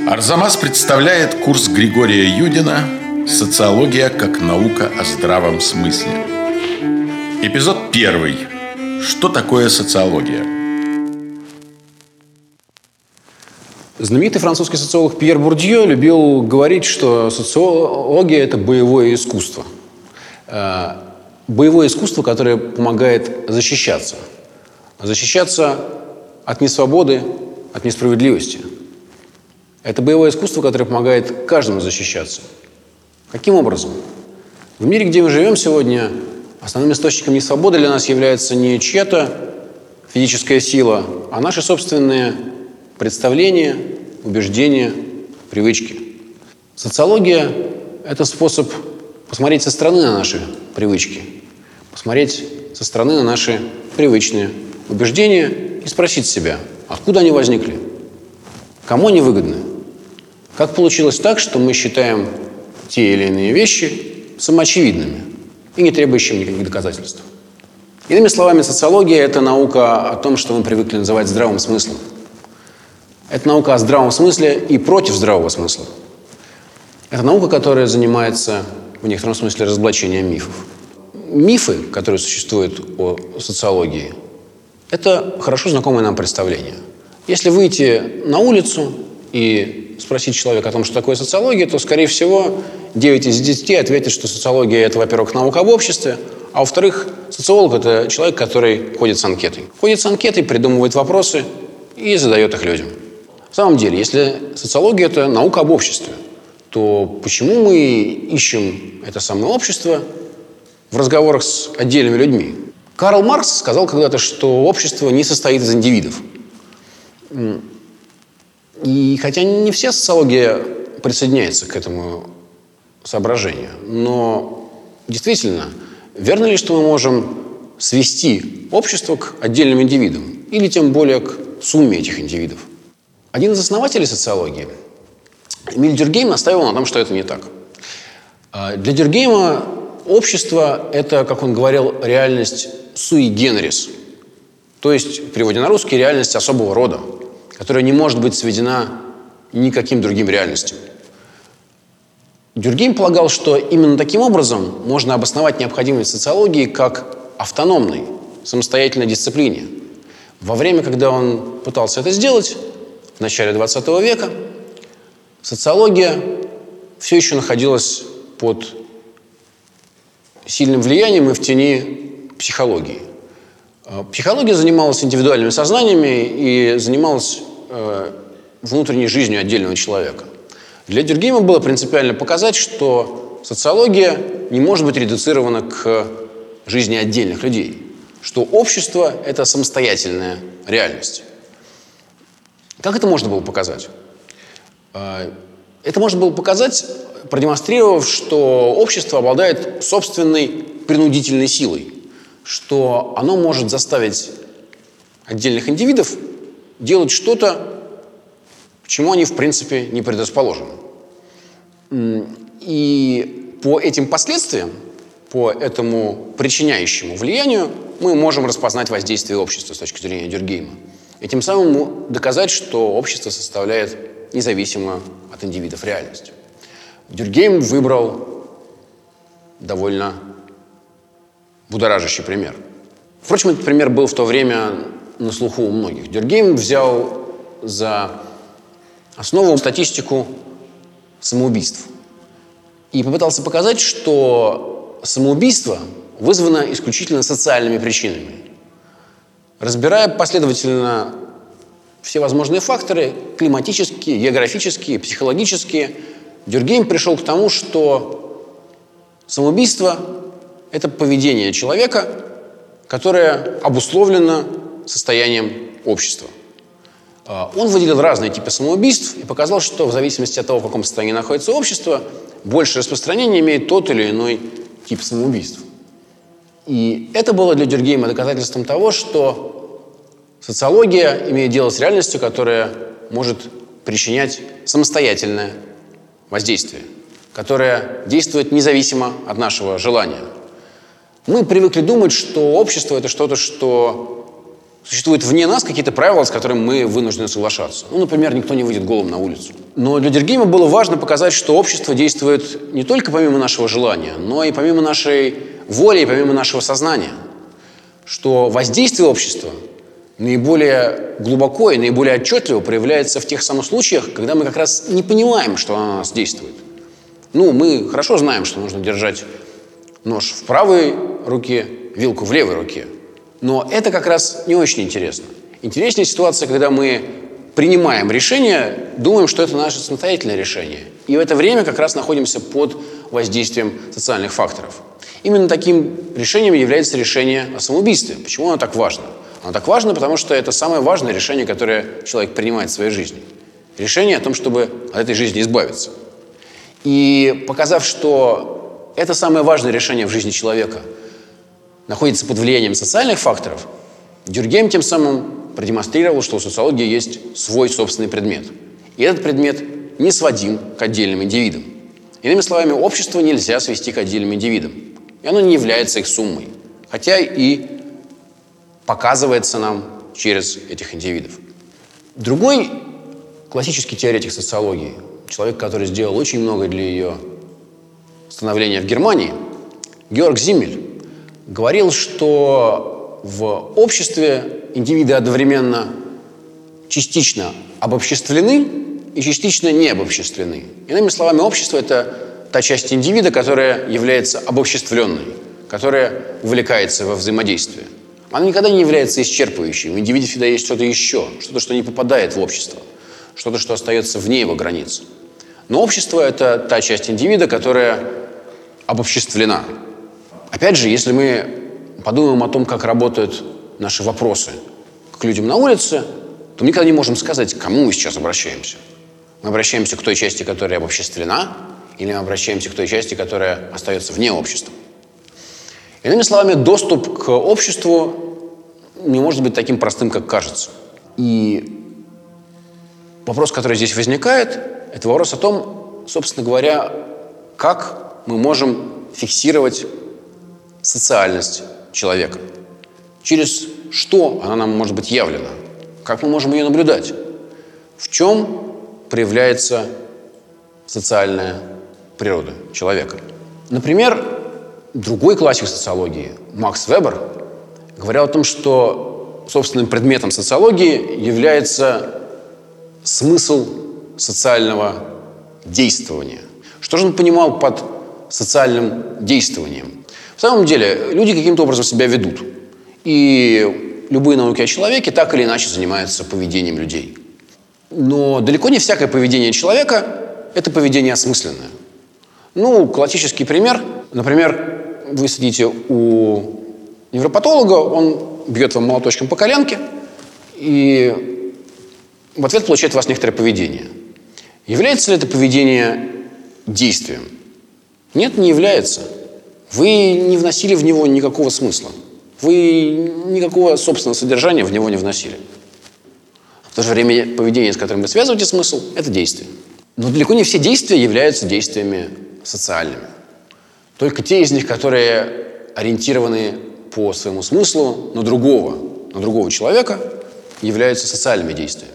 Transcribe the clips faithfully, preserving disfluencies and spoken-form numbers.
Арзамас представляет курс Григория Юдина «Социология как наука о здравом смысле». Эпизод первый. Что такое социология? Знаменитый французский социолог Пьер Бурдье любил говорить, что социология – это боевое искусство. Боевое искусство, которое помогает защищаться. Защищаться от несвободы, от несправедливости. Это боевое искусство, которое помогает каждому защищаться. Каким образом? В мире, где мы живем сегодня, основным источником несвободы для нас является не чья-то физическая сила, а наши собственные представления, убеждения, привычки. Социология – это способ посмотреть со стороны на наши привычки, посмотреть со стороны на наши привычные убеждения и спросить себя, откуда они возникли, кому они выгодны. Как получилось так, что мы считаем те или иные вещи самоочевидными и не требующими никаких доказательств? Иными словами, социология – это наука о том, что мы привыкли называть здравым смыслом. Это наука о здравом смысле и против здравого смысла. Это наука, которая занимается в некотором смысле разоблачением мифов. Мифы, которые существуют о социологии, это хорошо знакомое нам представление. Если выйти на улицу и спросить человека о том, что такое социология, то, скорее всего, девять из десяти ответят, что социология – это, во-первых, наука об обществе, а во-вторых, социолог – это человек, который ходит с анкетой. Ходит с анкетой, придумывает вопросы и задает их людям. В самом деле, если социология – это наука об обществе, то почему мы ищем это самое общество в разговорах с отдельными людьми? Карл Маркс сказал когда-то, что общество не состоит из индивидов. И хотя не вся социология присоединяется к этому соображению, но действительно, верно ли, что мы можем свести общество к отдельным индивидам или тем более к сумме этих индивидов? Один из основателей социологии, Эмиль Дюркгейм, настаивал на том, что это не так. Для Дюркгейма общество – это, как он говорил, реальность sui generis, то есть, в переводе на русский, реальность особого рода, которая не может быть сведена никаким другим реальностям. Дюркгейм полагал, что именно таким образом можно обосновать необходимость социологии как автономной, самостоятельной дисциплине. Во время, когда он пытался это сделать, в начале двадцатого века, социология все еще находилась под сильным влиянием и в тени психологии. Психология занималась индивидуальными сознаниями и занималась э, внутренней жизнью отдельного человека. Для Дюркгейма было принципиально показать, что социология не может быть редуцирована к жизни отдельных людей, что общество – это самостоятельная реальность. Как это можно было показать? Это можно было показать, продемонстрировав, что общество обладает собственной принудительной силой, что оно может заставить отдельных индивидов делать что-то, к чему они, в принципе, не предрасположены. И по этим последствиям, по этому причиняющему влиянию мы можем распознать воздействие общества с точки зрения Дюркгейма. И тем самым доказать, что общество составляет независимую от индивидов реальность. Дюркгейм выбрал довольно будоражащий пример. Впрочем, этот пример был в то время на слуху у многих. Дюркгейм взял за основу статистику самоубийств и попытался показать, что самоубийство вызвано исключительно социальными причинами. Разбирая последовательно все возможные факторы, климатические, географические, психологические, Дюркгейм пришел к тому, что самоубийство – это поведение человека, которое обусловлено состоянием общества. Он выделил разные типы самоубийств и показал, что в зависимости от того, в каком состоянии находится общество, большее распространение имеет тот или иной тип самоубийств. И это было для Дюркгейма доказательством того, что социология имеет дело с реальностью, которая может причинять самостоятельное воздействие, которое действует независимо от нашего желания. Мы привыкли думать, что общество – это что-то, что Существуют вне нас какие-то правила, с которыми мы вынуждены соглашаться. Ну, например, никто не выйдет голым на улицу. Но для Дюркгейма было важно показать, что общество действует не только помимо нашего желания, но и помимо нашей воли и помимо нашего сознания. Что воздействие общества наиболее глубоко и наиболее отчетливо проявляется в тех самых случаях, когда мы как раз не понимаем, что оно на нас действует. Ну, мы хорошо знаем, что нужно держать нож в правой руке, вилку в левой руке. Но это как раз не очень интересно. Интереснее ситуация, когда мы принимаем решение, думаем, что это наше самостоятельное решение. И в это время как раз находимся под воздействием социальных факторов. Именно таким решением является решение о самоубийстве. Почему оно так важно? Оно так важно, потому что это самое важное решение, которое человек принимает в своей жизни. Решение о том, чтобы от этой жизни избавиться. И показав, что это самое важное решение в жизни человека находится под влиянием социальных факторов, Дюркгейм тем самым продемонстрировал, что у социологии есть свой собственный предмет. И этот предмет не сводим к отдельным индивидам. Иными словами, общество нельзя свести к отдельным индивидам. И оно не является их суммой. Хотя и показывается нам через этих индивидов. Другой классический теоретик социологии, человек, который сделал очень много для ее становления в Германии, Георг Зиммель, говорил, что в обществе индивиды одновременно частично обобществлены и частично не обобществлены. Иными словами, общество – это та часть индивида, которая является обобществленной, которая увлекается во взаимодействие. Она никогда не является исчерпывающей. В индивиде всегда есть что-то еще, что-то, что не попадает в общество, что-то, что остается вне его границ. Но общество – это та часть индивида, которая обобществлена. Опять же, если мы подумаем о том, как работают наши вопросы к людям на улице, то мы никогда не можем сказать, к кому мы сейчас обращаемся. Мы обращаемся к той части, которая обобществлена, или мы обращаемся к той части, которая остается вне общества. Иными словами, доступ к обществу не может быть таким простым, как кажется. И вопрос, который здесь возникает, это вопрос о том, собственно говоря, как мы можем фиксировать социальность человека. Через что она нам может быть явлена? Как мы можем ее наблюдать? В чем проявляется социальная природа человека? Например, другой классик социологии, Макс Вебер, говорил о том, что собственным предметом социологии является смысл социального действования. Что же он понимал под социальным действованием? В самом деле, люди каким-то образом себя ведут. И любые науки о человеке так или иначе занимаются поведением людей. Но далеко не всякое поведение человека – это поведение осмысленное. Ну, классический пример. Например, вы сидите у невропатолога, он бьет вам молоточком по коленке и в ответ получает у вас некоторое поведение. Является ли это поведение действием? Нет, не является. Вы не вносили в него никакого смысла. Вы никакого собственного содержания в него не вносили. В то же время поведение, с которым вы связываете смысл, это действие. Но далеко не все действия являются действиями социальными. Только те из них, которые ориентированы по своему смыслу на другого, на другого человека, являются социальными действиями.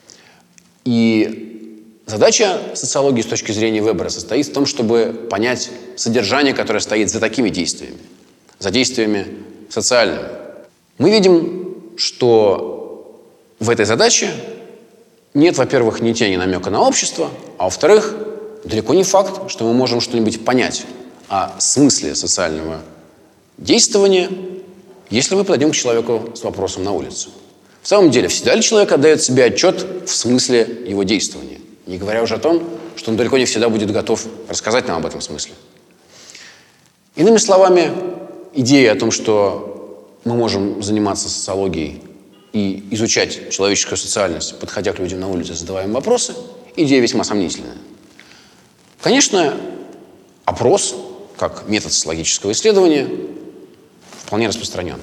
И задача социологии с точки зрения Вебера состоит в том, чтобы понять содержание, которое стоит за такими действиями, за действиями социальными. Мы видим, что в этой задаче нет, во-первых, ни тени намека на общество, а во-вторых, далеко не факт, что мы можем что-нибудь понять о смысле социального действования, если мы подойдем к человеку с вопросом на улице. В самом деле, всегда ли человек отдает себе отчет в смысле его действования? Не говоря уже о том, что он далеко не всегда будет готов рассказать нам об этом смысле. Иными словами, идея о том, что мы можем заниматься социологией и изучать человеческую социальность, подходя к людям на улице, задавая им вопросы, идея весьма сомнительная. Конечно, опрос, как метод социологического исследования, вполне распространен.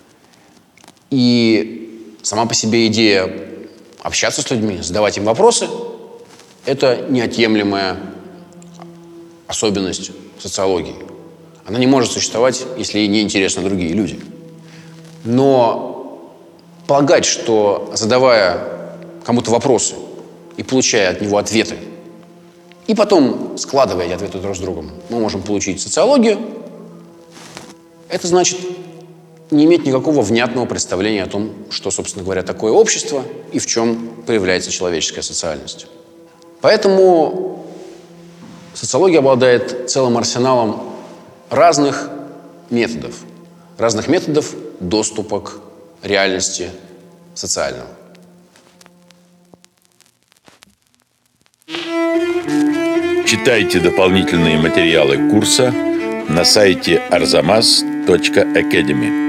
И сама по себе идея общаться с людьми, задавать им вопросы – это неотъемлемая особенность социологии. Она не может существовать, если ей не интересны другие люди. Но Предполагать, что, задавая кому-то вопросы и получая от него ответы, и потом, складывая эти ответы друг с другом, мы можем получить социологию, это значит не иметь никакого внятного представления о том, что, собственно говоря, такое общество и в чем проявляется человеческая социальность. Поэтому социология обладает целым арсеналом разных методов, разных методов доступа к реальности социального. Читайте дополнительные материалы курса на сайте арзамас точка академи.